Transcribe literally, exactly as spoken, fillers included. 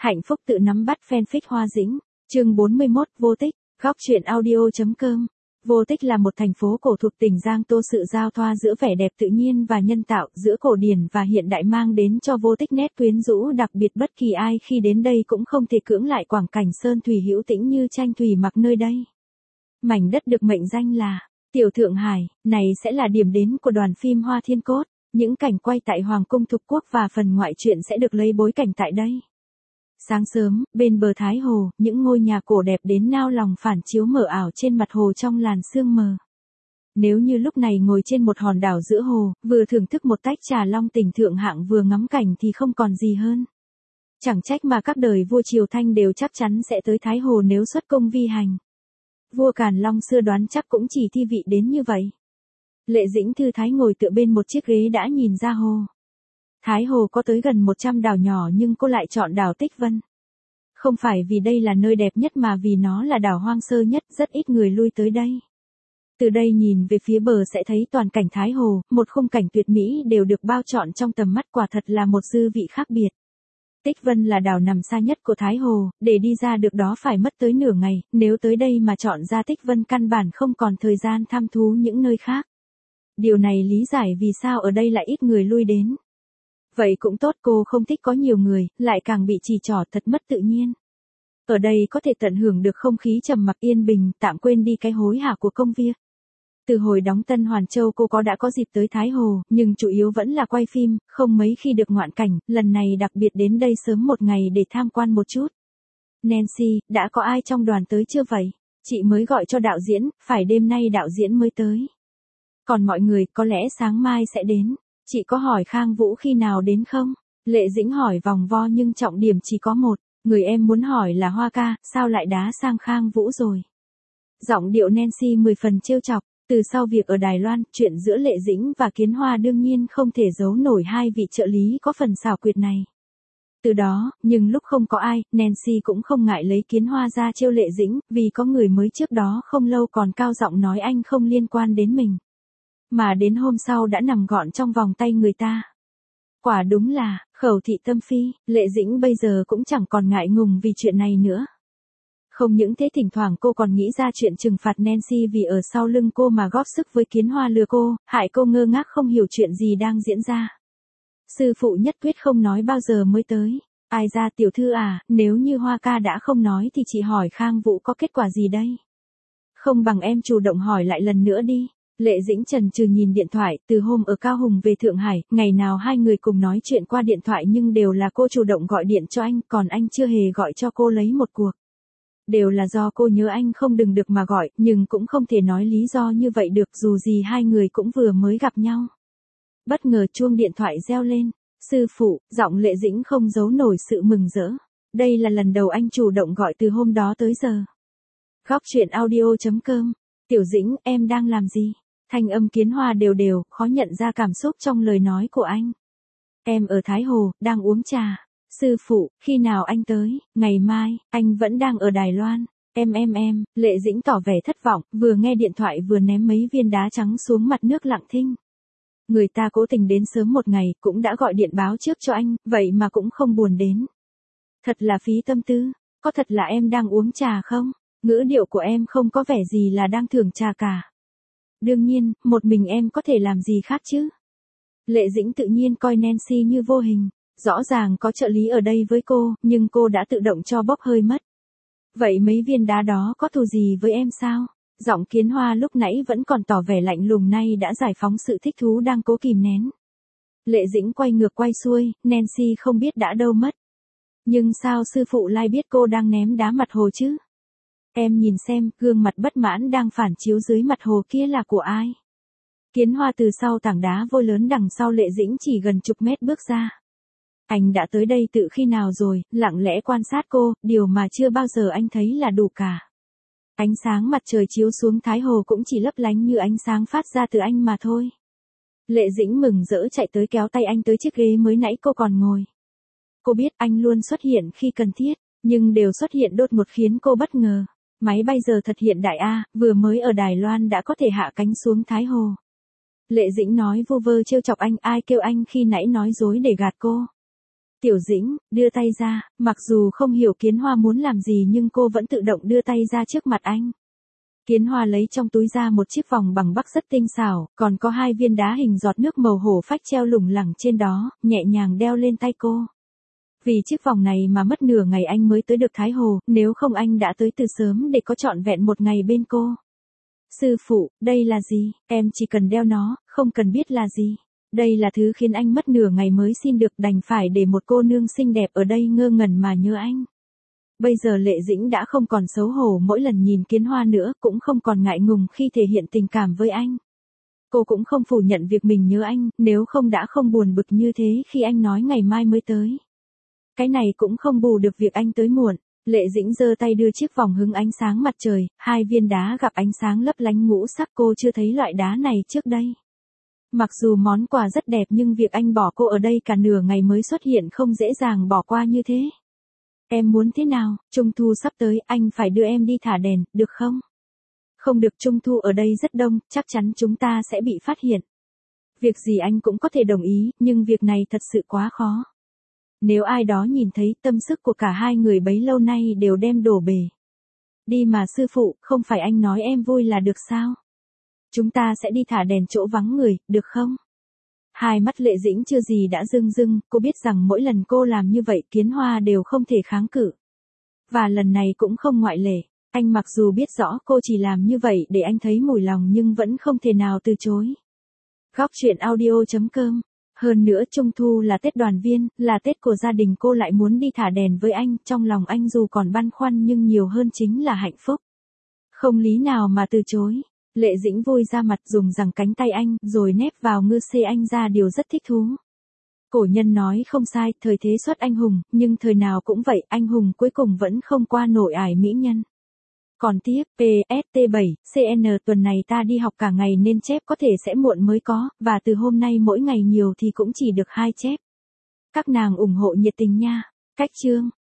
Hạnh phúc tự nắm bắt fanfic Hoa Dĩnh, chương bốn mươi mốt, vô tích, góc truyện audio.com. Vô tích là một thành phố cổ thuộc tỉnh Giang Tô, sự giao thoa giữa vẻ đẹp tự nhiên và nhân tạo, giữa cổ điển và hiện đại mang đến cho vô tích nét quyến rũ đặc biệt, bất kỳ ai khi đến đây cũng không thể cưỡng lại quảng cảnh sơn thủy hữu tĩnh như tranh thủy mặc nơi đây. Mảnh đất được mệnh danh là Tiểu Thượng Hải, này sẽ là điểm đến của đoàn phim Hoa Thiên Cốt, những cảnh quay tại Hoàng cung Thục Quốc và phần ngoại truyện sẽ được lấy bối cảnh tại đây. Sáng sớm, bên bờ Thái Hồ, những ngôi nhà cổ đẹp đến nao lòng phản chiếu mờ ảo trên mặt hồ trong làn sương mờ. Nếu như lúc này ngồi trên một hòn đảo giữa hồ, vừa thưởng thức một tách trà long tỉnh thượng hạng vừa ngắm cảnh thì không còn gì hơn. Chẳng trách mà các đời vua Triều Thanh đều chắc chắn sẽ tới Thái Hồ nếu xuất cung vi hành. Vua Càn Long xưa đoán chắc cũng chỉ thi vị đến như vậy. Lệ Dĩnh thư thái ngồi tựa bên một chiếc ghế đã nhìn ra hồ. Thái Hồ có tới gần một trăm đảo nhỏ nhưng cô lại chọn đảo Tích Vân. Không phải vì đây là nơi đẹp nhất mà vì nó là đảo hoang sơ nhất, rất ít người lui tới đây. Từ đây nhìn về phía bờ sẽ thấy toàn cảnh Thái Hồ, một khung cảnh tuyệt mỹ đều được bao trọn trong tầm mắt, quả thật là một dư vị khác biệt. Tích Vân là đảo nằm xa nhất của Thái Hồ, để đi ra được đó phải mất tới nửa ngày, nếu tới đây mà chọn ra Tích Vân căn bản không còn thời gian thăm thú những nơi khác. Điều này lý giải vì sao ở đây lại ít người lui đến. Vậy cũng tốt, cô không thích có nhiều người, lại càng bị chỉ trỏ, thật mất tự nhiên. Ở đây có thể tận hưởng được không khí trầm mặc yên bình, tạm quên đi cái hối hả của công việc. Từ hồi đóng Tân Hoàn Châu cô có đã có dịp tới Thái Hồ, nhưng chủ yếu vẫn là quay phim, không mấy khi được ngoạn cảnh, lần này đặc biệt đến đây sớm một ngày để tham quan một chút. Nancy, đã có ai trong đoàn tới chưa vậy? Chị mới gọi cho đạo diễn, phải đêm nay đạo diễn mới tới. Còn mọi người, có lẽ sáng mai sẽ đến. Chị có hỏi Khang Vũ khi nào đến không? Lệ Dĩnh hỏi vòng vo nhưng trọng điểm chỉ có một. Người em muốn hỏi là Hoa ca, sao lại đá sang Khang Vũ rồi? Giọng điệu Nancy mười phần trêu chọc. Từ sau việc ở Đài Loan, chuyện giữa Lệ Dĩnh và Kiến Hoa đương nhiên không thể giấu nổi hai vị trợ lý có phần xảo quyệt này. Từ đó, nhưng lúc không có ai, Nancy cũng không ngại lấy Kiến Hoa ra trêu Lệ Dĩnh, vì có người mới trước đó không lâu còn cao giọng nói anh không liên quan đến mình. Mà đến hôm sau đã nằm gọn trong vòng tay người ta. Quả đúng là, khẩu thị tâm phi, Lệ Dĩnh bây giờ cũng chẳng còn ngại ngùng vì chuyện này nữa. Không những thế, thỉnh thoảng cô còn nghĩ ra chuyện trừng phạt Nancy vì ở sau lưng cô mà góp sức với Kiến Hoa lừa cô, hại cô ngơ ngác không hiểu chuyện gì đang diễn ra. Sư phụ nhất quyết không nói bao giờ mới tới. Ai ra tiểu thư à, nếu như Hoa ca đã không nói thì chị hỏi Khang Vũ có kết quả gì đây? Không bằng em chủ động hỏi lại lần nữa đi. Lệ Dĩnh chần chừ nhìn điện thoại, từ hôm ở Cao Hùng về Thượng Hải, ngày nào hai người cùng nói chuyện qua điện thoại nhưng đều là cô chủ động gọi điện cho anh, còn anh chưa hề gọi cho cô lấy một cuộc. Đều là do cô nhớ anh không đừng được mà gọi, nhưng cũng không thể nói lý do như vậy được, dù gì hai người cũng vừa mới gặp nhau. Bất ngờ chuông điện thoại reo lên. Sư phụ, giọng Lệ Dĩnh không giấu nổi sự mừng rỡ. Đây là lần đầu anh chủ động gọi từ hôm đó tới giờ. Góc truyện audio.com. Tiểu Dĩnh, em đang làm gì? Thanh âm Kiến Hoa đều đều, khó nhận ra cảm xúc trong lời nói của anh. Em ở Thái Hồ, đang uống trà. Sư phụ, khi nào anh tới? Ngày mai, anh vẫn đang ở Đài Loan. Em em em, Lệ Dĩnh tỏ vẻ thất vọng, vừa nghe điện thoại vừa ném mấy viên đá trắng xuống mặt nước lặng thinh. Người ta cố tình đến sớm một ngày, cũng đã gọi điện báo trước cho anh, vậy mà cũng không buồn đến. Thật là phí tâm tư, có thật là em đang uống trà không? Ngữ điệu của em không có vẻ gì là đang thưởng trà cả. Đương nhiên, một mình em có thể làm gì khác chứ? Lệ Dĩnh tự nhiên coi Nancy như vô hình. Rõ ràng có trợ lý ở đây với cô, nhưng cô đã tự động cho bốc hơi mất. Vậy mấy viên đá đó có thù gì với em sao? Giọng Kiến Hoa lúc nãy vẫn còn tỏ vẻ lạnh lùng nay đã giải phóng sự thích thú đang cố kìm nén. Lệ Dĩnh quay ngược quay xuôi, Nancy không biết đã đâu mất. Nhưng sao sư phụ lại biết cô đang ném đá mặt hồ chứ? Em nhìn xem, gương mặt bất mãn đang phản chiếu dưới mặt hồ kia là của ai? Kiến Hoa từ sau tảng đá vôi lớn đằng sau Lệ Dĩnh chỉ gần chục mét bước ra. Anh đã tới đây tự khi nào rồi, lặng lẽ quan sát cô, điều mà chưa bao giờ anh thấy là đủ cả. Ánh sáng mặt trời chiếu xuống Thái Hồ cũng chỉ lấp lánh như ánh sáng phát ra từ anh mà thôi. Lệ Dĩnh mừng rỡ chạy tới kéo tay anh tới chiếc ghế mới nãy cô còn ngồi. Cô biết anh luôn xuất hiện khi cần thiết, nhưng đều xuất hiện đột ngột khiến cô bất ngờ. Máy bay giờ thật hiện đại a, vừa mới ở Đài Loan đã có thể hạ cánh xuống Thái Hồ. Lệ Dĩnh nói vu vơ trêu chọc anh, ai kêu anh khi nãy nói dối để gạt cô. Tiểu Dĩnh, đưa tay ra, mặc dù không hiểu Kiến Hoa muốn làm gì nhưng cô vẫn tự động đưa tay ra trước mặt anh. Kiến Hoa lấy trong túi ra một chiếc vòng bằng bắc rất tinh xảo, còn có hai viên đá hình giọt nước màu hổ phách treo lủng lẳng trên đó, nhẹ nhàng đeo lên tay cô. Vì chiếc vòng này mà mất nửa ngày anh mới tới được Thái Hồ, nếu không anh đã tới từ sớm để có trọn vẹn một ngày bên cô. Sư phụ, đây là gì? Em chỉ cần đeo nó, không cần biết là gì. Đây là thứ khiến anh mất nửa ngày mới xin được, đành phải để một cô nương xinh đẹp ở đây ngơ ngẩn mà nhớ anh. Bây giờ Lệ Dĩnh đã không còn xấu hổ mỗi lần nhìn Kiến Hoa nữa, cũng không còn ngại ngùng khi thể hiện tình cảm với anh. Cô cũng không phủ nhận việc mình nhớ anh, nếu không đã không buồn bực như thế khi anh nói ngày mai mới tới. Cái này cũng không bù được việc anh tới muộn. Lệ Dĩnh giơ tay đưa chiếc vòng hứng ánh sáng mặt trời, hai viên đá gặp ánh sáng lấp lánh ngũ sắc, cô chưa thấy loại đá này trước đây. Mặc dù món quà rất đẹp nhưng việc anh bỏ cô ở đây cả nửa ngày mới xuất hiện không dễ dàng bỏ qua như thế. Em muốn thế nào? Trung thu sắp tới, anh phải đưa em đi thả đèn, được không? Không được, Trung thu ở đây rất đông, chắc chắn chúng ta sẽ bị phát hiện. Việc gì anh cũng có thể đồng ý, nhưng việc này thật sự quá khó. Nếu ai đó nhìn thấy, tâm sức của cả hai người bấy lâu nay đều đem đổ bể. Đi mà sư phụ, không phải anh nói em vui là được sao? Chúng ta sẽ đi thả đèn chỗ vắng người, được không? Hai mắt Lệ Dĩnh chưa gì đã rưng rưng, cô biết rằng mỗi lần cô làm như vậy Kiến Hoa đều không thể kháng cự. Và lần này cũng không ngoại lệ. Anh mặc dù biết rõ cô chỉ làm như vậy để anh thấy mùi lòng nhưng vẫn không thể nào từ chối. Góc truyện audio chấm com. Hơn nữa Trung thu là Tết đoàn viên, là Tết của gia đình, cô lại muốn đi thả đèn với anh, trong lòng anh dù còn băn khoăn nhưng nhiều hơn chính là hạnh phúc. Không lý nào mà từ chối. Lệ Dĩnh vui ra mặt dùng rằng cánh tay anh, rồi nép vào ngư xê anh ra điều rất thích thú. Cổ nhân nói không sai, thời thế xuất anh hùng, nhưng thời nào cũng vậy, anh hùng cuối cùng vẫn không qua nổi ải mỹ nhân. Còn tiếp, pê ét tê bảy, xê en tuần này ta đi học cả ngày nên chép có thể sẽ muộn mới có, và từ hôm nay mỗi ngày nhiều thì cũng chỉ được hai chép. Các nàng ủng hộ nhiệt tình nha. Cách chương.